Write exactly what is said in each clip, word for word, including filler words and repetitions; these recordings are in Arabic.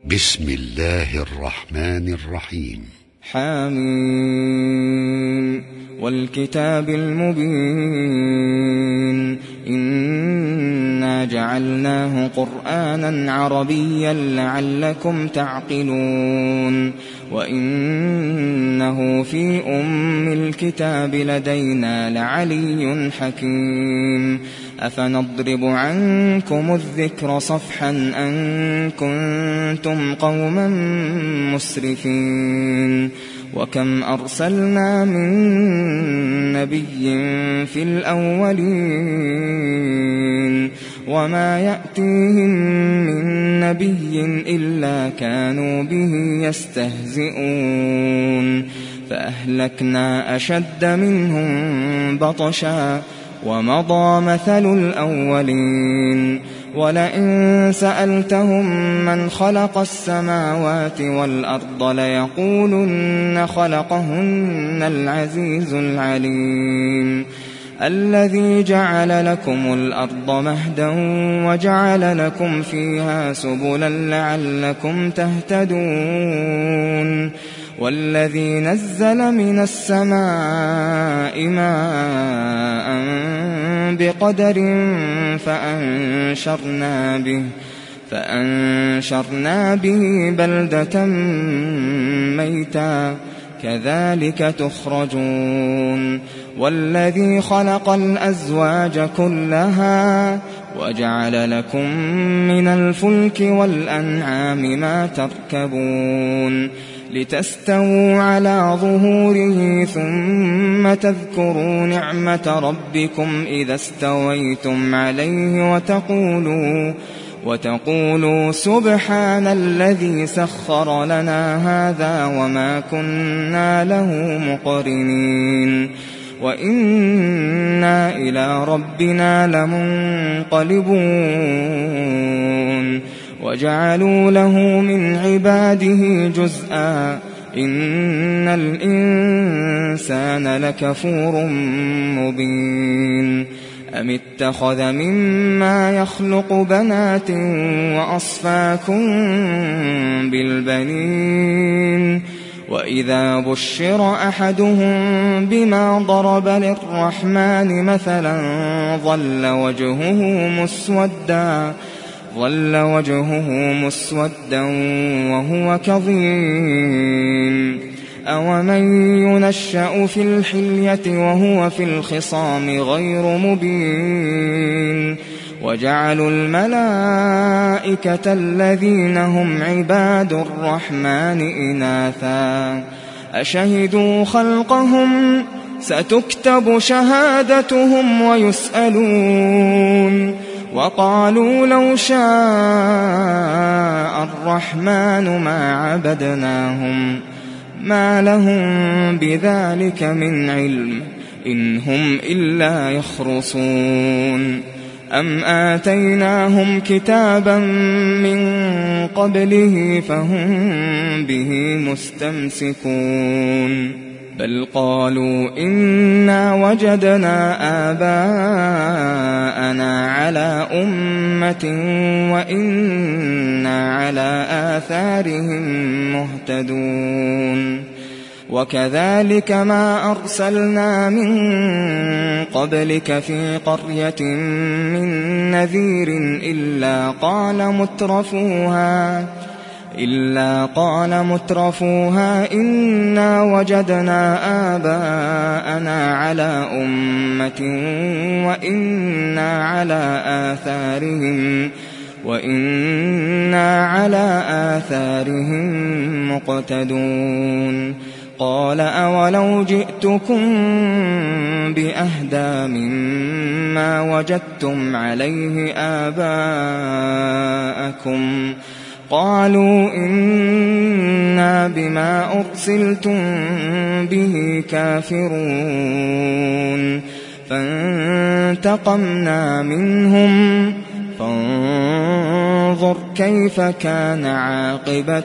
بسم الله الرحمن الرحيم. حامين والكتاب المبين إنا جعلناه قرآنا عربيا لعلكم تعقلون وإنه في أم الكتاب لدينا لعلي حكيم أفنضرب عنكم الذكر صفحا أن كنتم قوما مسرفين وكم أرسلنا من نبي في الأولين وما يأتيهم من نبي إلا كانوا به يستهزئون فأهلكنا أشد منهم بطشا ومضى مثل الأولين ولئن سألتهم من خلق السماوات والأرض ليقولن خلقهن العزيز العليم الذي جعل لكم الأرض مهدا وجعل لكم فيها سبلا لعلكم تهتدون والذي نزل من السماء ماء بقدر فأنشرنا به فأنشرنا به بلدة ميتا كذلك تخرجون والذي خلق الأزواج كلها وجعل لكم من الفلك والأنعام ما تركبون لتستووا على ظهوره ثم تذكروا نعمة ربكم إذا استويتم عليه وتقولوا وتقولوا سبحان الذي سخر لنا هذا وما كنا له مقرنين وإنا إلى ربنا لمنقلبون وجعلوا له من عباده جزءا إن الإنسان لكفور مبين أم اتخذ مما يخلق بنات وأصفاكم بالبنين وإذا بشر أحدهم بما ضرب للرحمن مثلا ظل وجهه مسودا ظل وجهه مسودا وهو كظيم أومن ينشأ في الحلية وهو في الخصام غير مبين وجعلوا الملائكة الذين هم عباد الرحمن إناثا أشهدوا خلقهم ستكتب شهادتهم ويسألون وقالوا لو شاء الرحمن ما عبدناهم ما لهم بذلك من علم إن هم إلا يخرصون أم آتيناهم كتابا من قبله فهم به مستمسكون بل قالوا إنا وجدنا آباءنا على أمة وإنا على آثارهم مهتدون وكذلك ما أرسلنا من قبلك في قرية من نذير إلا قال مترفوها إلا قال مترفوها إنا وجدنا آباءنا على أمة وإنا على آثارهم وإنا على آثارهم مقتدون قال أولو جئتكم بأهدى مما وجدتم عليه آباءكم قالوا إنا بما أرسلتم به كافرون فانتقمنا منهم فانظر كيف كان عاقبة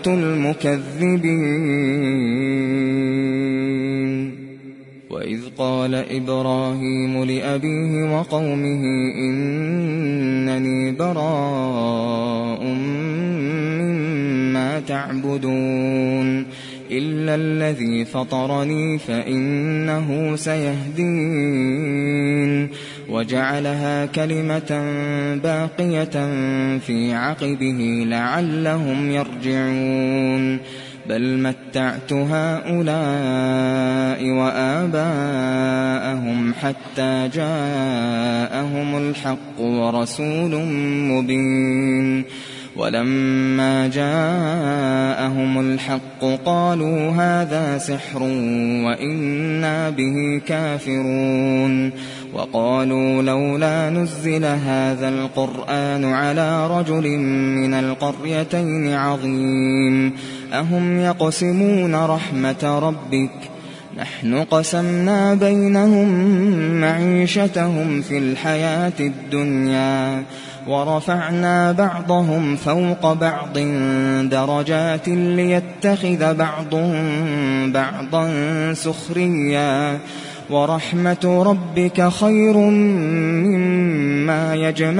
المكذبين وإذ قال إبراهيم لأبيه وقومه إنني براء مما تعبدون إلا الذي فطرني فإنه سيهدين وجعلها كلمة باقية في عقبه لعلهم يرجعون بل متعت هؤلاء وآباءهم حتى جاءهم الحق ورسول مبين ولما جاءهم الحق قالوا هذا سحر وإنا به كافرون وقالوا لولا نزل هذا القرآن على رجل من القريتين عظيم أهم يقسمون رحمة ربك نحن قسمنا بينهم معيشتهم في الحياة الدنيا ورفعنا بعضهم فوق بعض درجات ليتخذ بعضهم بعضا سخريا ورحمة ربك خير مما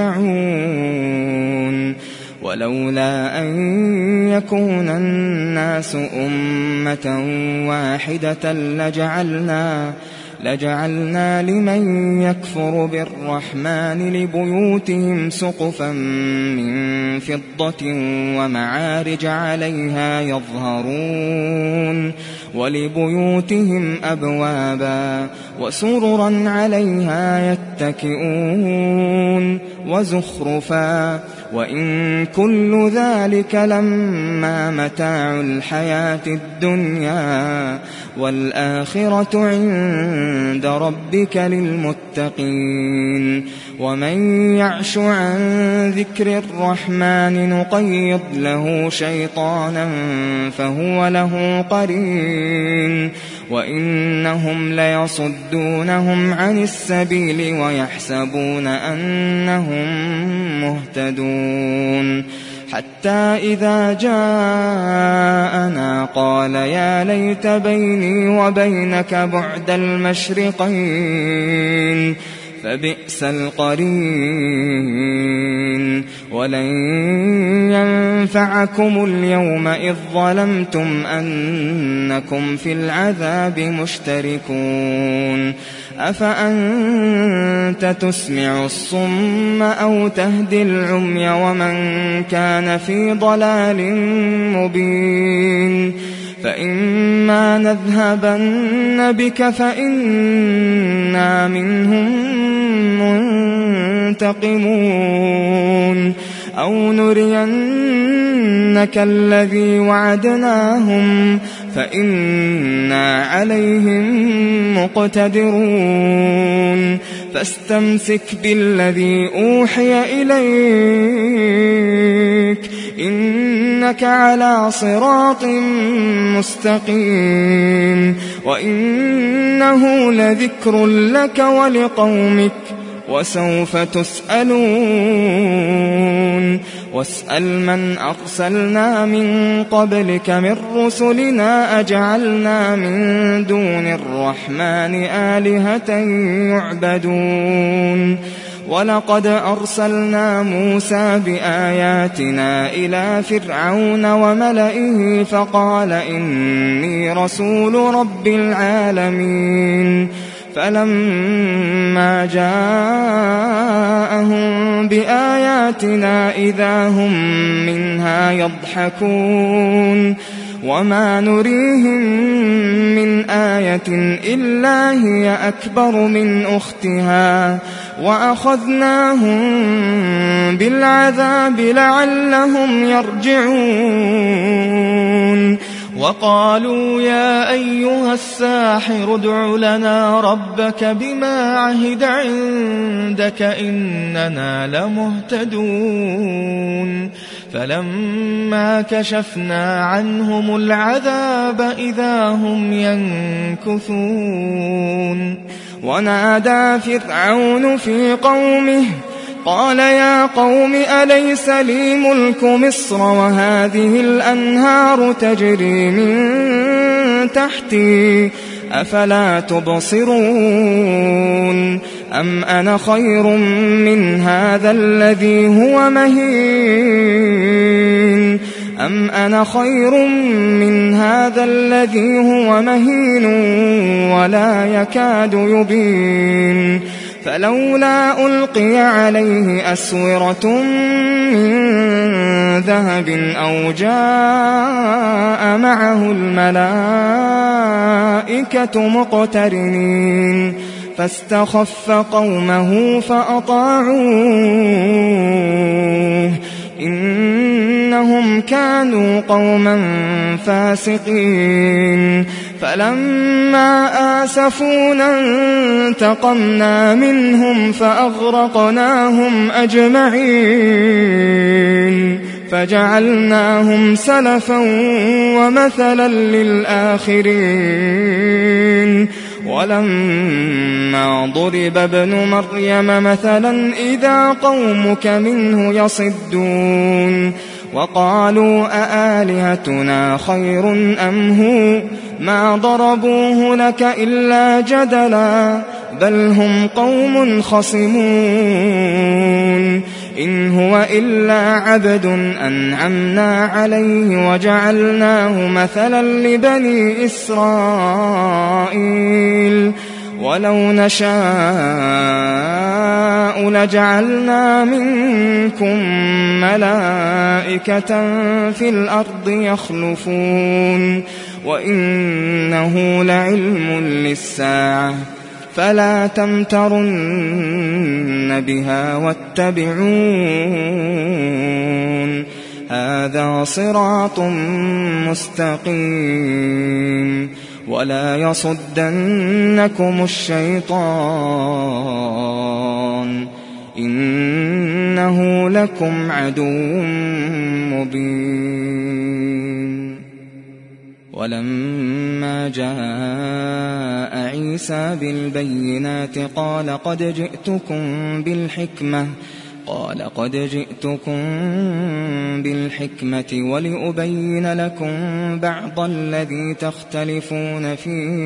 يجمعون ولولا أن يكون الناس أمة واحدة لجعلنا لجعلنا لمن يكفر بالرحمن لبيوتهم سقفا من فضة ومعارج عليها يظهرون ولبيوتهم أبوابا وسررا عليها يتكئون وزخرفا وإن كل ذلك لما متاع الحياة الدنيا والآخرة عند ربك للمتقين ومن يعش عن ذكر الرحمن نقيض له شيطانا فهو له قرين وإنهم ليصدونهم عن السبيل ويحسبون أنهم مهتدون حتى إذا جاءنا قال يا ليت بيني وبينك بعد المشرقين فبئس القرين ولن ينفعكم اليوم إذ ظلمتم أنكم في العذاب مشتركون أفأنت تسمع الصم أو تهدي العمي ومن كان في ضلال مبين فإما نذهبن بك فإنا منهم منتقمون أو نرينك الذي وعدناهم فإنا عليهم مقتدرون فاستمسك بالذي أوحي إليك إنك على صراط مستقيم وإنه لذكر لك ولقومك وسوف تسألون واسأل من أرسلنا من قبلك من رسلنا أجعلنا من دون الرحمن آلهة يعبدون ولقد أرسلنا موسى بآياتنا إلى فرعون وملئه فقال إني رسول رب العالمين فلما جاءهم بآياتنا إذا هم منها يضحكون وما نريهم من آية إلا هي أكبر من أختها وأخذناهم بالعذاب لعلهم يرجعون وقالوا يا أيها الساحر ادع لنا ربك بما عهد عندك إننا لمهتدون فلما كشفنا عنهم العذاب إذا هم ينكثون ونادى فرعون في قومه قال يا قوم أليس لي ملك مصر وهذه الأنهار تجري من تحتي أفلا تبصرون أم أنا خير من هذا الذي هو مهين أم أنا خير من هذا الذي هو مهين ولا يكاد يبين فلولا ألقي عليه أسورة من ذهب أو جاء معه الملائكة مقترنين فاستخف قومه فأطاعوه إنهم كانوا قوما فاسقين فلما آسفونا انتقمنا منهم فأغرقناهم أجمعين فجعلناهم سلفا ومثلا للآخرين ولما ضرب ابن مريم مثلا إذا قومك منه يصدون وقالوا أآلهتنا خير أم هو ما ضربوه لك إلا جدلا بل هم قوم خصمون إن هو إلا عبد أنعمنا عليه وجعلناه مثلا لبني إسرائيل ولو نشاء لجعلنا منكم ملائكة في الأرض يخلفون وإنه لعلم للساعة فلا تمترن بها واتبعون هذا صراط مستقيم ولا يصدنكم الشيطان إنه لكم عدو مبين ولما جاء عيسى بالبينات قال قد جئتكم بالحكمة قال قد جئتكم بالحكمة ولأبين لكم بعض الذي تختلفون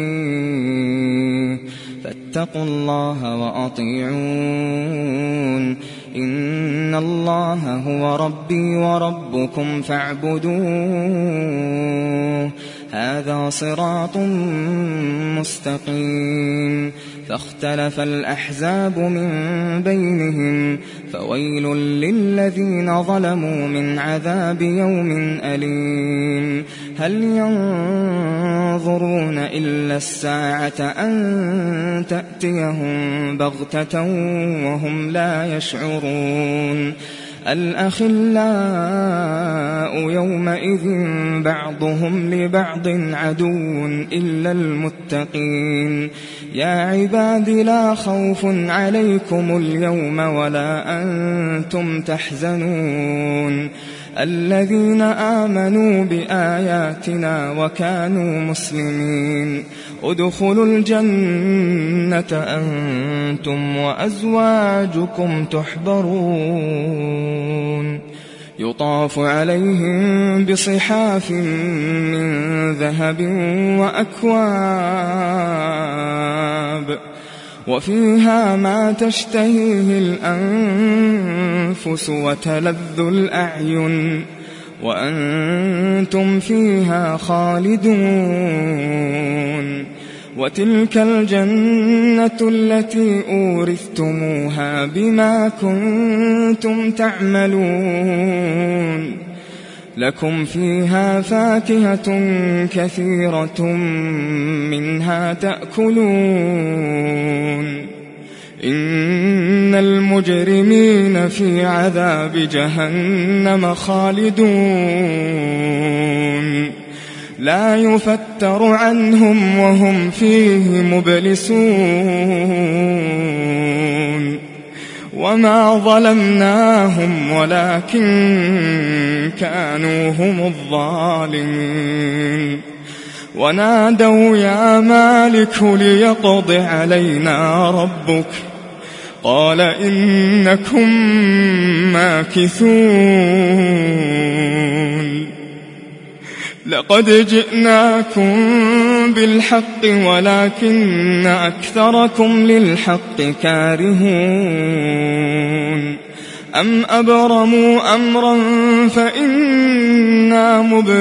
فيه فاتقوا الله وأطيعون إن الله هو ربي وربكم فاعبدوه هذا صراط مستقيم فاختلف الأحزاب من بينهم فويل للذين ظلموا من عذاب يوم أليم هل ينظرون إلا الساعة أن تأتيهم بغتة وهم لا يشعرون الأخلاء يومئذ بعضهم لبعض عدو إلا المتقين يا عباد لا خوف عليكم اليوم ولا أنتم تحزنون الذين آمنوا بآياتنا وكانوا مسلمين ادخلوا الجنة أنتم وأزواجكم تحبرون يطاف عليهم بصحاف من ذهب وأكواب وفيها ما تشتهيه الأنفس وتلذ الأعين وأنتم فيها خالدون وتلك الجنة التي أورثتموها بما كنتم تعملون لكم فيها فاكهة كثيرة منها تأكلون إن المجرمين في عذاب جهنم خالدون لا يفتر عنهم وهم فيه مبلسون وما ظلمناهم ولكن كانوا هم الظالمين ونادوا يا مالك ليقض علينا ربك قال إنكم ماكثون لقد جئناكم بالحق ولكن أكثركم للحق كارهون أم أبرموا أمرا فإنا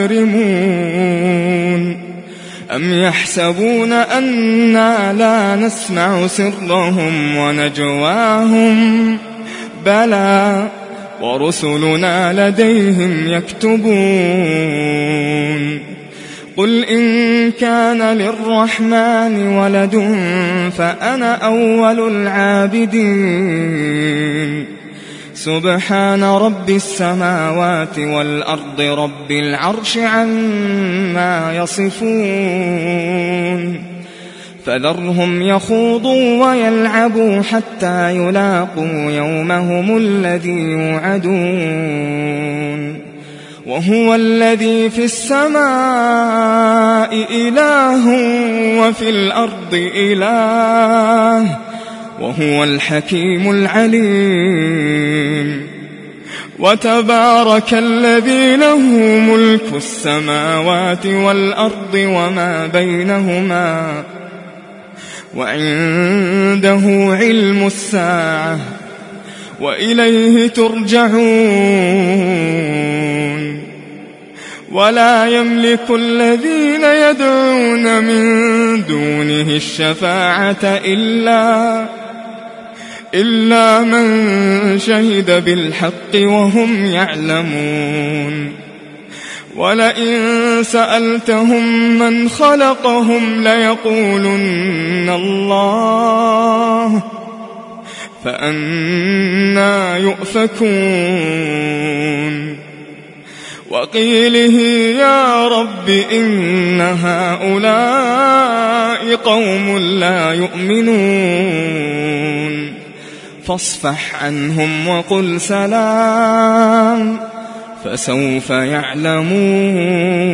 مبرمون أم يحسبون أنا لا نسمع سرهم ونجواهم بلى ورسلنا لديهم يكتبون قل إن كان للرحمن ولد فأنا أول العابدين سبحان رب السماوات والأرض رب العرش عما يصفون فذرهم يخوضوا ويلعبوا حتى يلاقوا يومهم الذي يوعدون وهو الذي في السماء إله وفي الأرض إله وهو الحكيم العليم وتبارك الذي له ملك السماوات والأرض وما بينهما وعنده علم الساعة وإليه ترجعون ولا يملك الذين يدعون من دونه الشفاعة إلا إلا من شهد بالحق وهم يعلمون ولئن سألتهم من خلقهم ليقولن الله فأنى يؤفكون وقيله يا رب إن هؤلاء قوم لا يؤمنون فاصفح عنهم وقل سلام فسوف يعلمون